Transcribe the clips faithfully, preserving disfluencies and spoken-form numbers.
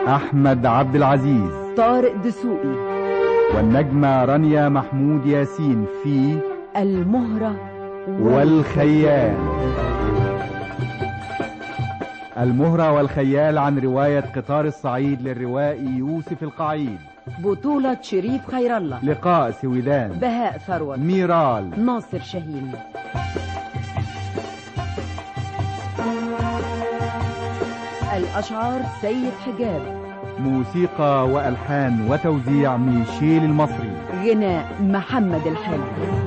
أحمد عبد العزيز، طارق دسوقي، والنجمة رانيا محمود ياسين في المهرة والخيال. المهرة والخيال عن رواية قطار الصعيد للروائي يوسف القعيد. بطولة شريف خير الله، لقاء سويدان، بهاء ثروت، ميرال، ناصر شاهين. الأشعار سيد حجاب، موسيقى وألحان وتوزيع ميشيل المصري، غناء محمد الحلو.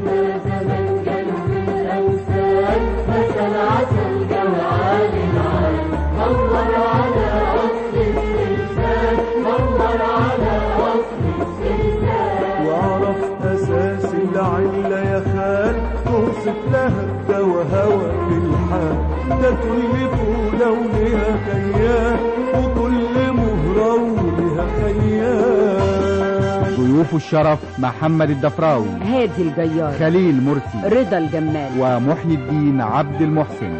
وعرف أساس العلة يا خال، توصف لها الدوا هوى في الحال، ده كل فولة وليها كيان، وكل مهرة وليها خيال. ضيوف الشرف محمد الدفراوي، هادي الجيار، خليل مرسي، رضا الجمال، ومحيي الدين عبد المحسن.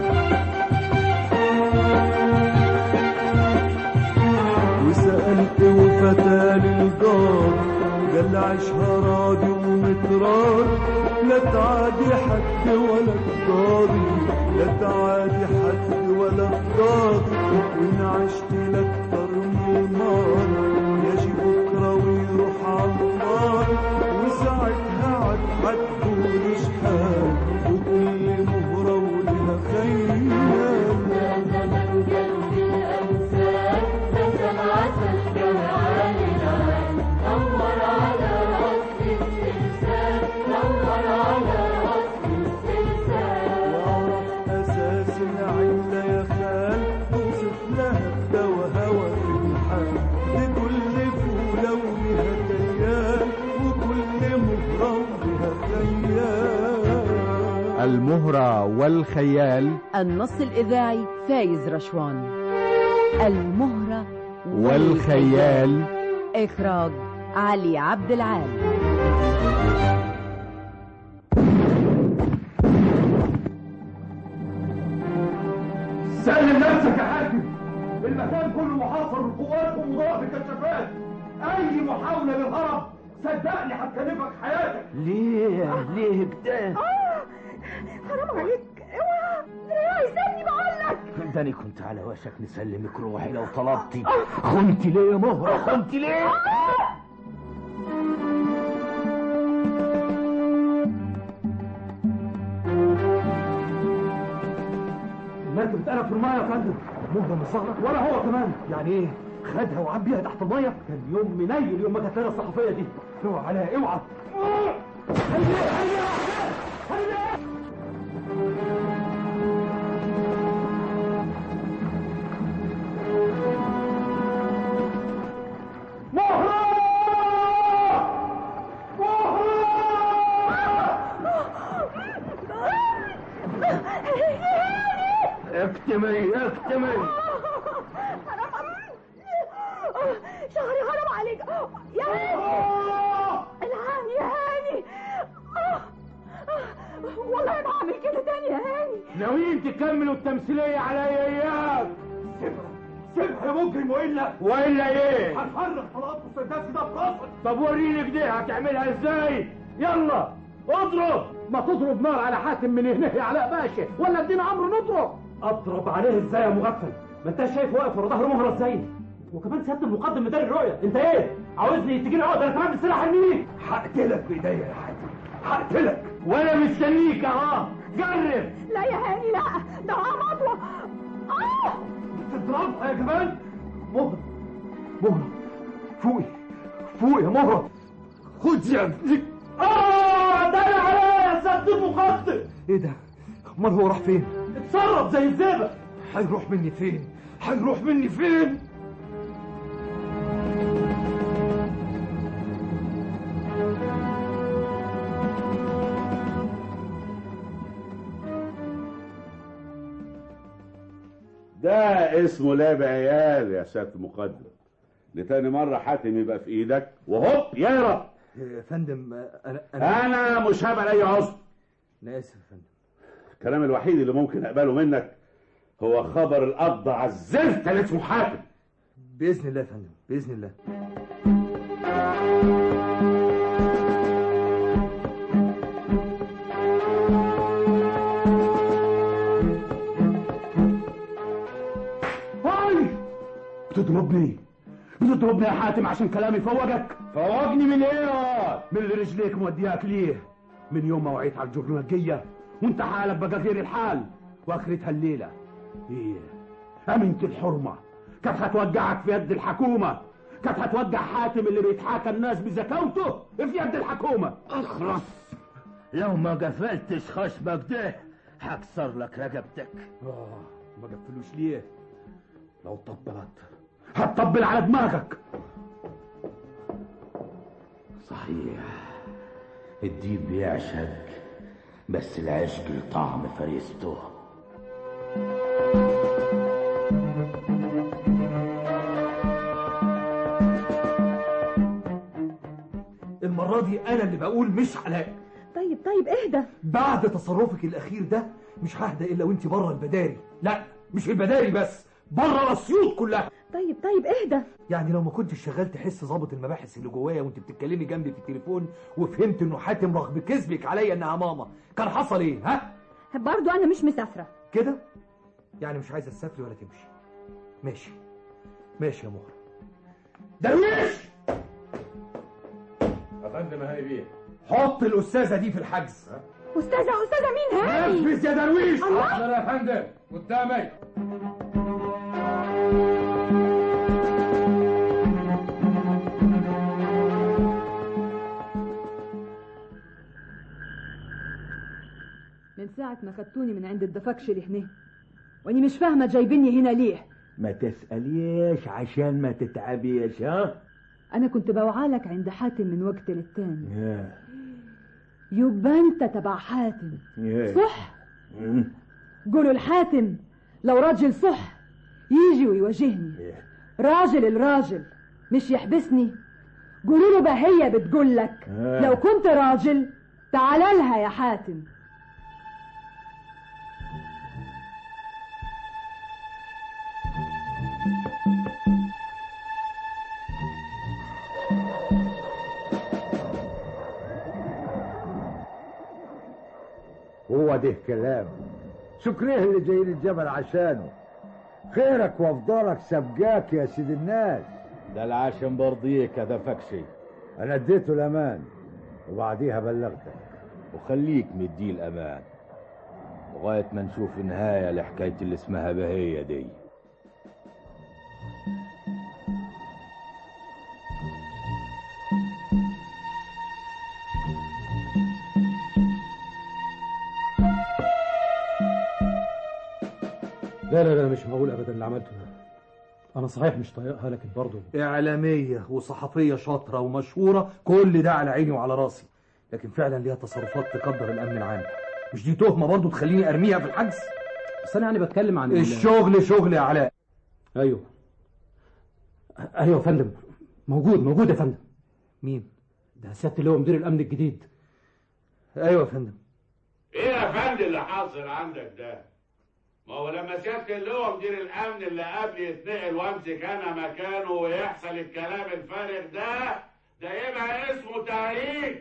وسألت وفتى للجار، قال عيشها راضي ومترار، لا تعادي حد ولا تضاري، لا تعادي حد ولا تضاري، وإن عشت لأكتر من النار يجي بكرة ويروح عالنار، وساعتها عاد حتقول شحال، وكل مهرة ولها خيال. يا زمن قلبي الأمثال، مثل عسل جمال العال، نور على أصل السلسال، نور على أصل السلسال. وعرف أساس العلة يا خال، توصف لها الدوا هوى في الحال، لكل فولة ولها كيان، وكل مهرة ولها خيال. المهرة والخيال. النص الإذاعي فايز رشوان. المهرة والخيال. إخراج علي عبد العال. سلم نفسك يا حاكم، المكان كله محاصر بالقوات ومضاد الكشافات، اي محاولة للهرب صدقني هتكلفك حياتك. ليه ليه كده؟ حرام عليك، اوعى اوعى سيبني بقولك. ده انا كنت على وشك نسلمك روحي لو طلبتي. خنتي ليه يا مهرة؟ خنتي ليه؟ المركب اتقلب في المايه يا فندم. مهرة مش ظاهرة ولا هو كمان. يعني ايه؟ خدها وعبيها تحت المايه؟ كان يوم منيل يوم ما جت لنا الصحفية دي. اوعى عليها اوعى. هيا هيا هيا. مهرة! اكتمي اكتمي. شهري حرام عليك يا هاني، الهاني يا هاني. والله ما هعمل كده تاني يا هاني. ناويين تكملوا التمثيلية عليا اياه؟ سيبها سيبها يا مجرم، والا والا ايه؟ هنفرغ طلقات مسدسي ده براسك. طب وريني كده هتعملها ازاي؟ يلا اضرب. ما تضرب نار على حاتم من هنا يا علاء باشا، ولا ادينا امر نضرب. اضرب عليه ازاي يا مغفل؟ ما انت شايف واقف ورا ظهر مهرة ازاي؟ وكمان سيادة المقدم مداري الرؤية. انت ايه عاوزني تجيني عقد انا كمان بالسلاح المين؟ هقتلك بايديا يا حاتم، هقتلك وانا مستنيك اهو. جرب. لا يا هاني لا، ده مطوة. اه تضربها يا جمال. مهرة مهرة فوقي فوقي يا مهرة. خد يا ابني. اه ده انا عليا سيادة المقدم. ايه ده؟ امال هو راح فين؟ اتصرف زي الزبق. هيروح مني فين؟ هيروح مني فين؟ ده اسمه لعب عيال يا سيادة المقدم. لتاني مرة حاتم يبقى في ايدك وهوب يهرب. يا فندم انا انا, أنا مش هقبل اي عذر. انا اسف يا فندم. الكلام الوحيد اللي ممكن اقبله منك هو خبر القبض على الزفت اللي اسمه حاتم. باذن الله يا فندم، باذن الله. هاي بتضربني بتضربني يا حاتم عشان كلامي فوقك؟ فوقني من ايه؟ من اللي رجليك مودياك ليه؟ من يوم ما وعيت على الجرنجية وانت حالك بقى غير الحال، واخرتها الليلة ايه؟ امنت الحرمة كانت هتوجعك في يد الحكومة، كانت هتوجع حاتم اللي بيتحاكى الناس بزكاوته في يد الحكومة. اخرس، لو ما قفلتش خشبك ده هكسر لك رقبتك. اه ما قفلوش ليه؟ لو طبلت هتطبل على دماغك. صحيح الديب بيعشق، بس العشق لطعم فريسته. المرة دي أنا اللي بقول مش علاء. طيب طيب اهدى. بعد تصرفك الأخير ده مش ههدى إلا وأنت بره البداري. لا مش البداري بس، بره الأسيوط كلها. طيب طيب اهدى. يعني لو ما كنتش شغال تحس ضابط المباحث اللي جوايا وانت بتتكلمي جنبي في التليفون وفهمت انه حاتم رغم كذبك عليا انها ماما، كان حصل ايه؟ ها؟ برضو انا مش مسافره كده؟ يعني مش عايزه تسافري ولا تمشي؟ ماشي ماشي يا مهرة. درويش! يا فندم هاي بيه، حط الأستاذة دي في الحجز. استاذه استاذه مين هاني؟ نفذ يا درويش. حاضر يا فندم، قدامي. من ساعة ما خدتوني من عند الدفكشري هنا واني مش فاهمة جايبيني هنا ليه. ما تسأليش عشان ما تتعبيش. ها انا كنت بوعالك عند حاتم من وقت للتاني. يا يبقى انت تبع حاتم يا صح؟ مم. قولوا الحاتم لو راجل صح يجي ويواجهني، يا. راجل الراجل مش يحبسني. قولوا له بقى هي بتقول لك آه. لو كنت راجل تعال لها يا حاتم. هو ده كلام؟ شكريه اللي جايين الجبل عشانه. خيرك وافضلك سبقاك يا سيد الناس. ده العشم برضيك يا دفكشي. انا اديته الامان وبعديها بلغتك، وخليك مديه الامان لغايه ما نشوف نهايه لحكايه اللي اسمها بهيه دي. لا لا لا مش معقول ابدا اللي عملته ده. انا صحيح مش طايقها لكن برضه إعلامية وصحفية شاطرة ومشهورة، كل ده على عيني وعلى راسي، لكن فعلا ليها تصرفات تقدر الأمن العام. مش دي تهمة برضه تخليني أرميها في الحجز؟ بس انا يعني بتكلم عن الشغل شغل يا علاء. ايوه ايوه يا فندم، موجود موجود يا فندم. مين؟ ده سيادة اللي هو مدير الامن الجديد. ايوه يا فندم. ايه يا فندم اللي حاصل عندك ده؟ ما هو لما سيادة اللي هو مدير الامن اللي قبل يتنقل وامسك انا مكانه ويحصل الكلام الفارغ ده، ده يبقى اسمه تهريج.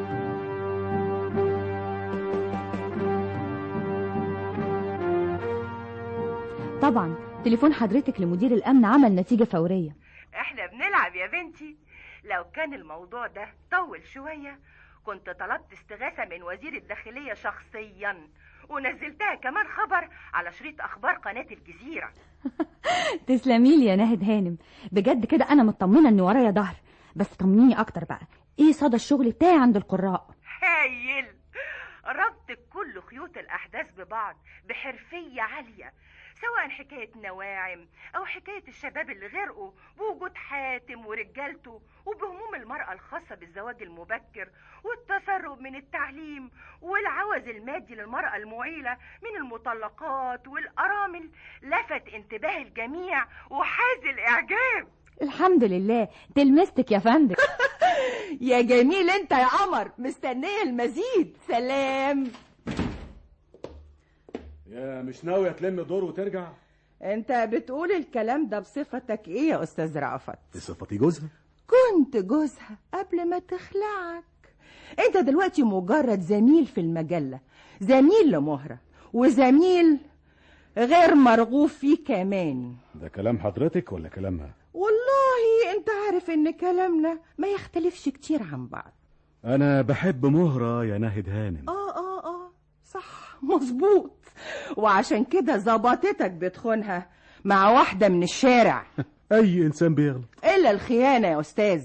طبعا تليفون حضرتك لمدير الامن عمل نتيجة فورية. احنا بنلعب يا بنتي. لو كان الموضوع ده طول شوية كنت طلبت استغاثة من وزير الداخلية شخصيا ونزلتها كمان خبر على شريط اخبار قناة الجزيرة. تسلميلي يا ناهد هانم، بجد كده انا مطمنة ان ورايا ظهر. بس طمنيني اكتر بقى، ايه صدى الشغل بتاعي عند القراء؟ هايل، ربط كل خيوط الاحداث ببعض بحرفية عالية، سواء حكاية نواعم او حكاية الشباب اللي غرقوا بوجود حاتم ورجالته، وبهموم المرأة الخاصة بالزواج المبكر والتسرب من التعليم والعوز المادي للمرأة المعيلة من المطلقات والأرامل. لفت انتباه الجميع وحاز الإعجاب. الحمد لله، تلمستك يا فندم. يا جميل انت يا قمر، مستنية المزيد. سلام. يا مش ناوية تلم دور وترجع؟ انت بتقول الكلام ده بصفتك ايه يا استاذ رأفت؟ بصفتي جوزها. كنت جوزها قبل ما تخلعك. انت دلوقتي مجرد زميل في المجلة، زميل لمهرة، وزميل غير مرغوب فيه كمان. ده كلام حضرتك ولا كلامها؟ والله انت عارف ان كلامنا ما يختلفش كتير عن بعض. انا بحب مهرة يا ناهد هانم. اه اه اه صح مظبوط، وعشان كده ظبطتك بتخونها مع واحدة من الشارع. اي انسان بيغلط الا الخيانة يا استاذ.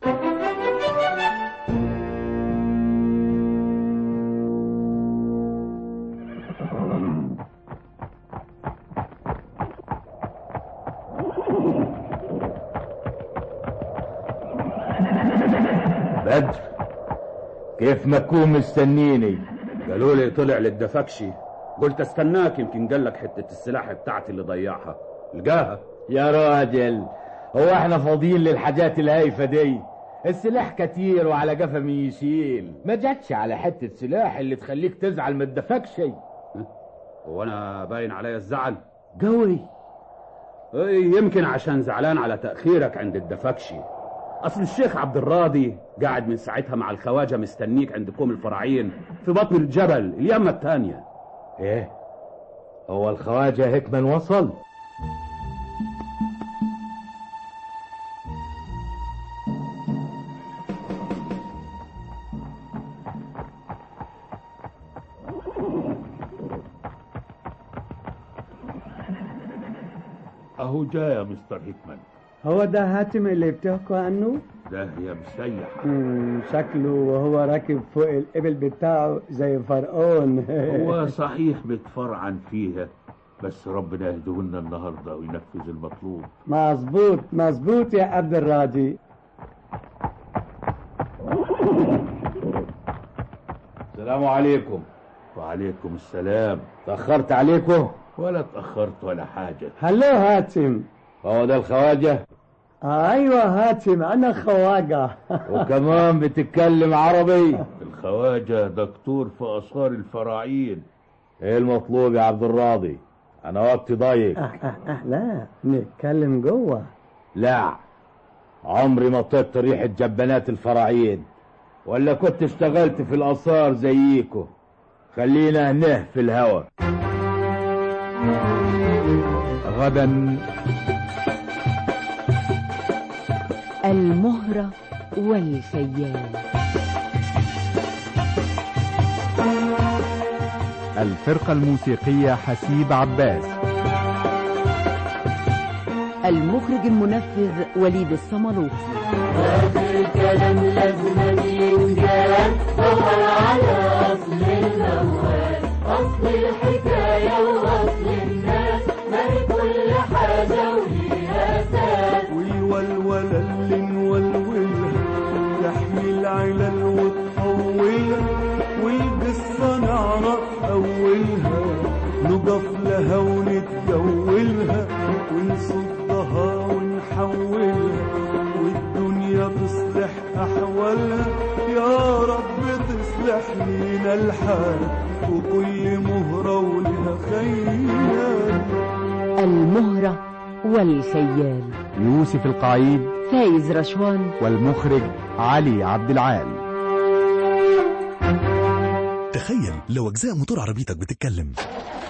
بدر، كيف ما تكون مستنيني؟ قالوا لي طلع للدفكشي، قلت استناك يمكن قالك حتة السلاح بتاعتي اللي ضيعها لقاها. يا راجل، هو احنا فاضيين للحاجات الهايفة دي؟ السلاح كتير وعلى قفا من يشيل، ما جاتش على حتة سلاح اللي تخليك تزعل ما تدفكشي. هو انا باين عليا الزعل؟ قوي. يمكن عشان زعلان على تأخيرك عند الدفكشي. اصل الشيخ عبد الراضي قاعد من ساعتها مع الخواجة مستنيك عند كوم الفراعين في بطن الجبل اليمة التانية. ايه هو الخواجة هيك من وصل؟ اهو جاء يا مستر هيكمان. هو ده هاتم اللي بتحكوا عنه؟ ده يا مسيح. شكله وهو راكب فوق الإبل بتاعه زي فرعون. هو صحيح بتفرعن فيها، بس ربنا يهدهن النهارده وينفذ المطلوب. مظبوط مظبوط يا عبد الراضي. السلام عليكم. وعليكم السلام. تأخرت عليكم؟ ولا تأخرت ولا حاجة. هلو هاتم. هو ده الخواجة؟ آه ايوه هاتم، انا خواجة. وكمان بتتكلم عربي؟ الخواجة دكتور في آثار الفراعين. ايه المطلوب يا عبد الراضي؟ انا وقتي ضيق. آه آه آه لا نتكلم جوه. لا، عمري ما طيبت ريحة جبانات الفراعين، ولا كنت اشتغلت في الآثار زيكو. خلينا هنه في الهوا. غدا المهرة والخيال. الفرقة الموسيقية حسيب عباس. المخرج المنفذ وليد الصملوطي. هذا الكلام لازم ينقال، دور على أصل الموال، أصل الحكاية وأصل الناس، ما هي كل حاجة وليها أساس. والولولة اللي نولولها تحمي العلل وتطولها، والقصة نعرف أولها، نقف لها ونتجولها، ونصدها ونحولها، والدنيا تصلح أحوالها. يا رب تصلح لينا الحال، وكل مهرة ولها خيال. المهرة والخيال. يوسف القعيد، فايز رشوان، والمخرج علي عبد العال. تخيل لو أجزاء موتور عربيتك بتتكلم.